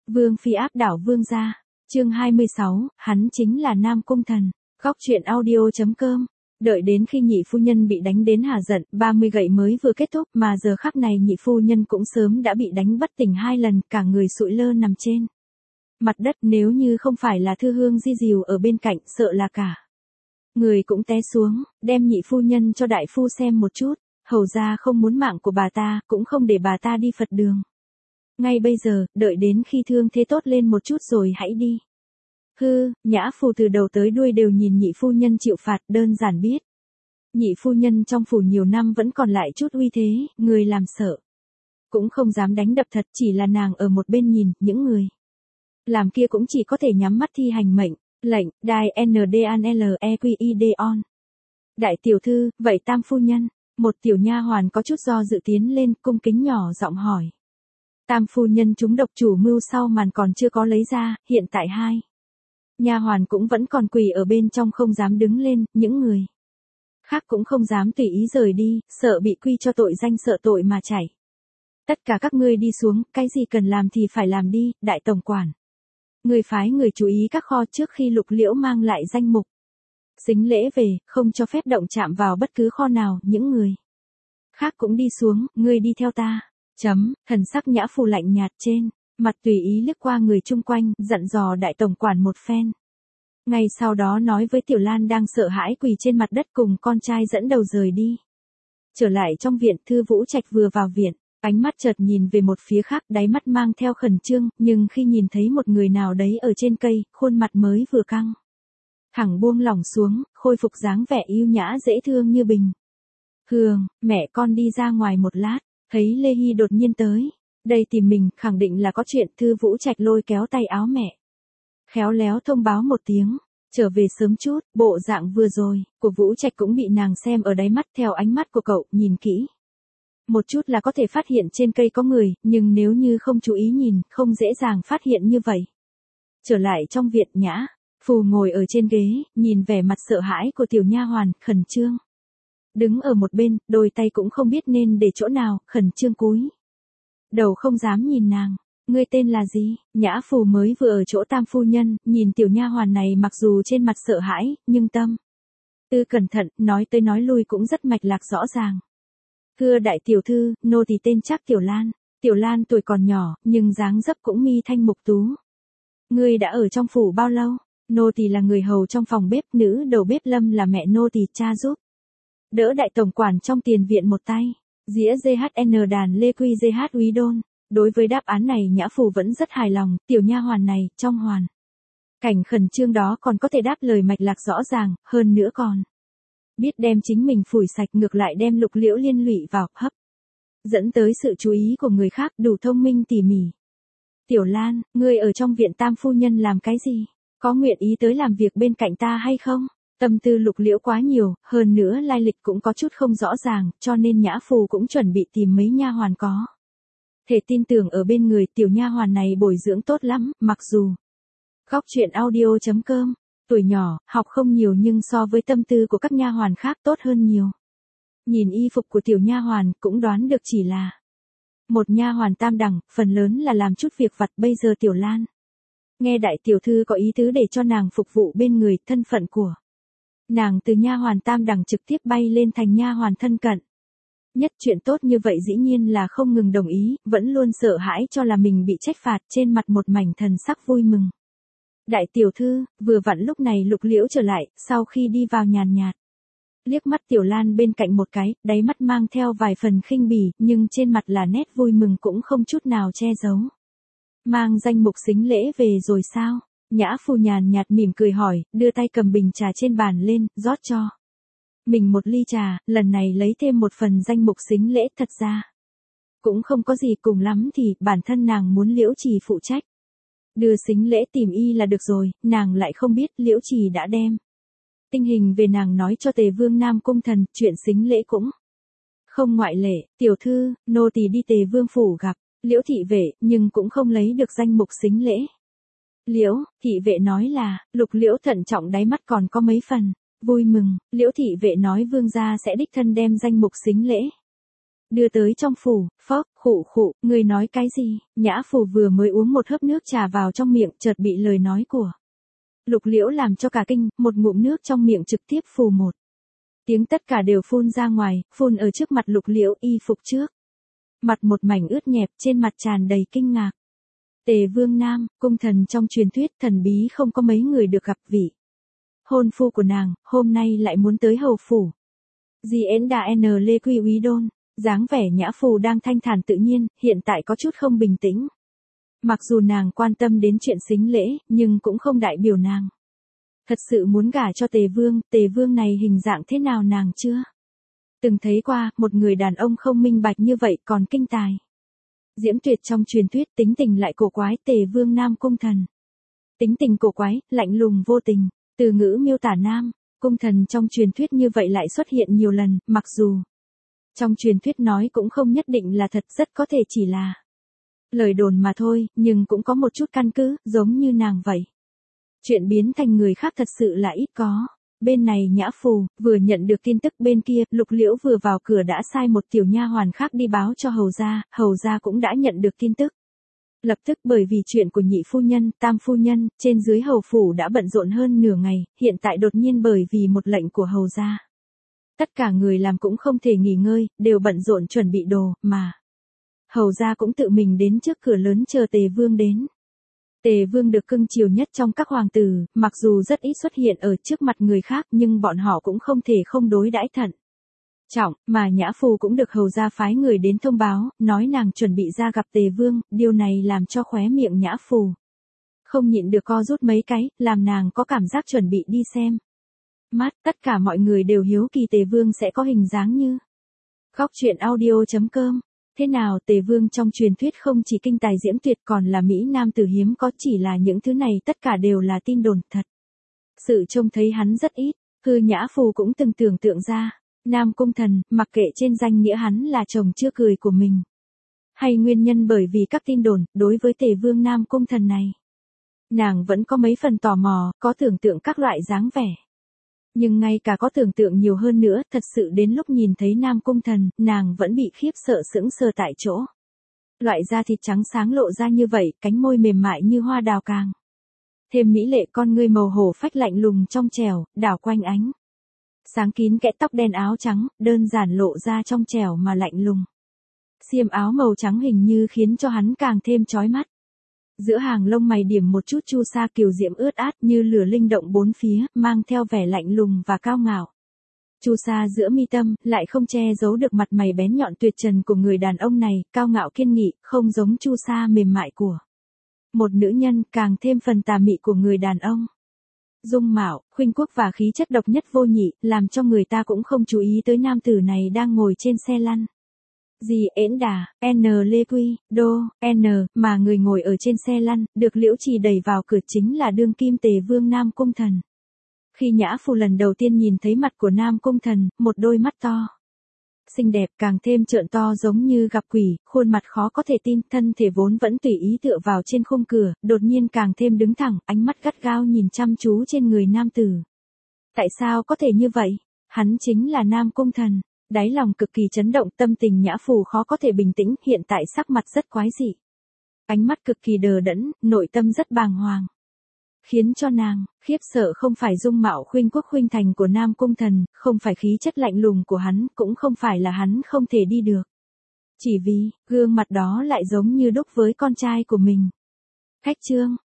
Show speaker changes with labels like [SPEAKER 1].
[SPEAKER 1] Vương phi áp đảo vương gia. Chương 26, hắn chính là Nam Cung Thần. Góc truyện audio.com. Đợi đến khi nhị phu nhân bị đánh đến hà giận, 30 gậy mới vừa kết thúc mà giờ khắc này nhị phu nhân cũng sớm đã bị đánh bất tỉnh 2 lần, cả người sụi lơ nằm trên mặt đất, nếu như không phải là Thư Hương di dìu ở bên cạnh, sợ là cả người cũng té xuống, đem nhị phu nhân cho đại phu xem một chút, hầu ra không muốn mạng của bà ta, cũng không để bà ta đi Phật đường. Ngay bây giờ, đợi đến khi thương thế tốt lên một chút rồi hãy đi. Hư, nhã phu từ đầu tới đuôi đều nhìn nhị phu nhân chịu phạt, đơn giản biết. Nhị phu nhân trong phủ nhiều năm vẫn còn lại chút uy thế, người làm sợ. Cũng không dám đánh đập thật, chỉ là nàng ở một bên nhìn, những người làm kia cũng chỉ có thể nhắm mắt thi hành mệnh, lệnh, đài NDANLEQID on. Đại tiểu thư, vậy tam phu nhân, một tiểu nha hoàn có chút do dự tiến lên, cung kính nhỏ giọng hỏi. Tam phu nhân chúng độc chủ mưu sau màn còn chưa có lấy ra, hiện tại hai nha hoàn cũng vẫn còn quỳ ở bên trong không dám đứng lên, những người khác cũng không dám tùy ý rời đi, sợ bị quy cho tội danh, sợ tội mà chảy. Tất cả các ngươi đi xuống, cái gì cần làm thì phải làm đi, đại tổng quản. Người phái người chú ý các kho trước khi Lục Liễu mang lại danh mục sính lễ về, không cho phép động chạm vào bất cứ kho nào, những người khác cũng đi xuống, ngươi đi theo ta. Thần sắc nhã phù lạnh nhạt trên mặt tùy ý liếc qua người chung quanh, dặn dò đại tổng quản một phen. Ngay sau đó nói với Tiểu Lan đang sợ hãi quỳ trên mặt đất cùng con trai dẫn đầu rời đi. Trở lại trong viện, Thư Vũ Trạch vừa vào viện, ánh mắt chợt nhìn về một phía khác, đáy mắt mang theo khẩn trương, nhưng khi nhìn thấy một người nào đấy ở trên cây, khuôn mặt mới vừa căng thẳng buông lỏng xuống, khôi phục dáng vẻ yêu nhã dễ thương như bình thường. Mẹ con đi ra ngoài một lát, thấy Lê Hy đột nhiên tới đây tìm mình, khẳng định là có chuyện. Thư Vũ Trạch lôi kéo tay áo mẹ, khéo léo thông báo một tiếng, trở về sớm chút. Bộ dạng vừa rồi của Vũ Trạch cũng bị nàng xem ở đáy mắt, theo ánh mắt của cậu, nhìn kỹ một chút là có thể phát hiện trên cây có người, nhưng nếu như không chú ý nhìn, không dễ dàng phát hiện như vậy. Trở lại trong viện, nhã phù ngồi ở trên ghế, nhìn vẻ mặt sợ hãi của tiểu nha hoàn, khẩn trương đứng ở một bên, đôi tay cũng không biết nên để chỗ nào, khẩn trương cúi đầu không dám nhìn nàng. Ngươi tên là gì? Nhã phù mới vừa ở chỗ tam phu nhân, nhìn tiểu nha hoàn này mặc dù trên mặt sợ hãi, nhưng tâm tư cẩn thận, nói tới nói lui cũng rất mạch lạc rõ ràng. Thưa đại tiểu thư, nô tỳ tên chắc Tiểu Lan. Tiểu Lan tuổi còn nhỏ, nhưng dáng dấp cũng mi thanh mục tú. Ngươi đã ở trong phủ bao lâu? Nô tỳ là người hầu trong phòng bếp, nữ đầu bếp Lâm là mẹ nô tỳ, cha giúp đỡ đại tổng quản trong tiền viện một tay. Dĩa GHN đàn Lê Quy GH Úy Đôn. Đối với đáp án này nhã phù vẫn rất hài lòng, tiểu nha hoàn này, trong hoàn cảnh khẩn trương đó còn có thể đáp lời mạch lạc rõ ràng, hơn nữa còn biết đem chính mình phủi sạch, ngược lại đem Lục Liễu liên lụy vào, hấp dẫn tới sự chú ý của người khác, đủ thông minh tỉ mỉ. Tiểu Lan, ngươi ở trong viện tam phu nhân làm cái gì? Có nguyện ý tới làm việc bên cạnh ta hay không? Tâm tư Lục Liễu quá nhiều, hơn nữa lai lịch cũng có chút không rõ ràng, cho nên nhã phù cũng chuẩn bị tìm mấy nha hoàn có thể tin tưởng ở bên người. Tiểu nha hoàn này bồi dưỡng tốt lắm, mặc dù góc truyện audio.com, tuổi nhỏ, học không nhiều nhưng so với tâm tư của các nha hoàn khác tốt hơn nhiều. Nhìn y phục của tiểu nha hoàn cũng đoán được chỉ là một nha hoàn tam đẳng, phần lớn là làm chút việc vặt. Bây giờ Tiểu Lan nghe đại tiểu thư có ý tứ để cho nàng phục vụ bên người, thân phận của nàng từ nha hoàn tam đẳng trực tiếp bay lên thành nha hoàn thân cận nhất. Chuyện tốt như vậy dĩ nhiên là không ngừng đồng ý, vẫn luôn sợ hãi cho là mình bị trách phạt, trên mặt một mảnh thần sắc vui mừng. Đại tiểu thư, vừa vặn lúc này Lục Liễu trở lại, sau khi đi vào nhàn nhạt liếc mắt Tiểu Lan bên cạnh một cái, đáy mắt mang theo vài phần khinh bỉ, nhưng trên mặt là nét vui mừng cũng không chút nào che giấu. Mang danh mục sính lễ về rồi sao? Nhã phu nhàn nhạt mỉm cười hỏi, đưa tay cầm bình trà trên bàn lên, rót cho mình một ly trà, lần này lấy thêm một phần danh mục sính lễ. Thật ra cũng không có gì, cùng lắm thì bản thân nàng muốn Liễu Trì phụ trách đưa sính lễ tìm y là được rồi. Nàng lại không biết Liễu Trì đã đem tình hình về nàng nói cho Tề Vương Nam Cung Thần, chuyện sính lễ cũng không ngoại lệ. Tiểu thư, nô tỳ đi Tề Vương phủ gặp Liễu thị vệ, nhưng cũng không lấy được danh mục sính lễ. Liễu thị vệ nói là, Lục Liễu thận trọng, đáy mắt còn có mấy phần vui mừng. Liễu thị vệ nói vương gia sẽ đích thân đem danh mục sính lễ đưa tới trong phủ, phốc, khụ khụ, người nói cái gì, Nhã Phù vừa mới uống một hớp nước trà vào trong miệng, chợt bị lời nói của Lục Liễu làm cho cả kinh, một ngụm nước trong miệng trực tiếp phù một tiếng tất cả đều phun ra ngoài, phun ở trước mặt Lục Liễu y phục trước. Mặt một mảnh ướt nhẹp, trên mặt tràn đầy kinh ngạc. Tề Vương Nam, cung thần trong truyền thuyết thần bí không có mấy người được gặp vị hôn phu của nàng, hôm nay lại muốn tới hầu phủ. Diễn đà N Lê Quy Úy Đôn, dáng vẻ Nhã Phù đang thanh thản tự nhiên, hiện tại có chút không bình tĩnh. Mặc dù nàng quan tâm đến chuyện sính lễ, nhưng cũng không đại biểu nàng thật sự muốn gả cho Tề Vương này hình dạng thế nào nàng chưa từng thấy qua, một người đàn ông không minh bạch như vậy còn kinh tài. Diễm Tuyệt trong truyền thuyết tính tình lại cổ quái, Tề Vương Nam cung thần. Tính tình cổ quái, lạnh lùng vô tình, từ ngữ miêu tả Nam cung thần trong truyền thuyết như vậy lại xuất hiện nhiều lần, mặc dù trong truyền thuyết nói cũng không nhất định là thật, rất có thể chỉ là lời đồn mà thôi, nhưng cũng có một chút căn cứ, giống như nàng vậy. Chuyện biến thành người khác thật sự là ít có. Bên này Nhã Phù, vừa nhận được tin tức, bên kia, Lục Liễu vừa vào cửa đã sai một tiểu nha hoàn khác đi báo cho hầu gia cũng đã nhận được tin tức. Lập tức bởi vì chuyện của nhị phu nhân, tam phu nhân, trên dưới hầu phủ đã bận rộn hơn nửa ngày, hiện tại đột nhiên bởi vì một lệnh của hầu gia. Tất cả người làm cũng không thể nghỉ ngơi, đều bận rộn chuẩn bị đồ, mà hầu gia cũng tự mình đến trước cửa lớn chờ Tề Vương đến. Tề Vương được cưng chiều nhất trong các hoàng tử, mặc dù rất ít xuất hiện ở trước mặt người khác nhưng bọn họ cũng không thể không đối đãi thận trọng, mà Nhã Phù cũng được hầu gia phái người đến thông báo, nói nàng chuẩn bị ra gặp Tề Vương, điều này làm cho khóe miệng Nhã Phù không nhịn được co rút mấy cái, làm nàng có cảm giác chuẩn bị đi xem mắt, tất cả mọi người đều hiếu kỳ Tề Vương sẽ có hình dáng như. Góc truyện audio.com. Thế nào Tề Vương trong truyền thuyết không chỉ kinh tài diễm tuyệt còn là Mỹ Nam tử hiếm có, chỉ là những thứ này tất cả đều là tin đồn, thật sự trông thấy hắn rất ít. Nhã Phù cũng từng tưởng tượng ra, Nam cung thần, mặc kệ trên danh nghĩa hắn là chồng chưa cười của mình, hay nguyên nhân bởi vì các tin đồn, đối với Tề Vương Nam cung thần này, nàng vẫn có mấy phần tò mò, có tưởng tượng các loại dáng vẻ. Nhưng ngay cả có tưởng tượng nhiều hơn nữa, thật sự đến lúc nhìn thấy Nam cung thần, nàng vẫn bị khiếp sợ sững sờ tại chỗ. Loại da thịt trắng sáng lộ ra như vậy, cánh môi mềm mại như hoa đào càng thêm mỹ lệ, con ngươi màu hổ phách lạnh lùng trong trẻo, đảo quanh ánh sáng kín, kẽ tóc đen áo trắng, đơn giản lộ ra trong trẻo mà lạnh lùng. Xiêm áo màu trắng hình như khiến cho hắn càng thêm chói mắt. Giữa hàng lông mày điểm một chút chu sa kiều diễm ướt át như lửa linh động bốn phía, mang theo vẻ lạnh lùng và cao ngạo. Chu sa giữa mi tâm, lại không che giấu được mặt mày bén nhọn tuyệt trần của người đàn ông này, cao ngạo kiên nghị, không giống chu sa mềm mại của một nữ nhân, càng thêm phần tà mị của người đàn ông. Dung mạo, khuynh quốc và khí chất độc nhất vô nhị, làm cho người ta cũng không chú ý tới nam tử này đang ngồi trên xe lăn. Diễn đà, N Lê Quy, Đô, N, mà người ngồi ở trên xe lăn, được Liễu Trì đẩy vào cửa chính là đương kim Tề Vương Nam cung thần. Khi Nhã Phù lần đầu tiên nhìn thấy mặt của Nam cung thần, một đôi mắt to xinh đẹp càng thêm trợn to giống như gặp quỷ, khuôn mặt khó có thể tin, thân thể vốn vẫn tùy ý tựa vào trên khung cửa, đột nhiên càng thêm đứng thẳng, ánh mắt gắt gao nhìn chăm chú trên người nam tử. Tại sao có thể như vậy? Hắn chính là Nam cung thần. Đáy lòng cực kỳ chấn động, tâm tình Nhã Phù khó có thể bình tĩnh, hiện tại sắc mặt rất quái dị. Ánh mắt cực kỳ đờ đẫn, nội tâm rất bàng hoàng. Khiến cho nàng khiếp sợ không phải dung mạo khuynh quốc khuynh thành của Nam cung thần, không phải khí chất lạnh lùng của hắn, cũng không phải là hắn không thể đi được. Chỉ vì, gương mặt đó lại giống như đúc với con trai của mình. Khách trương,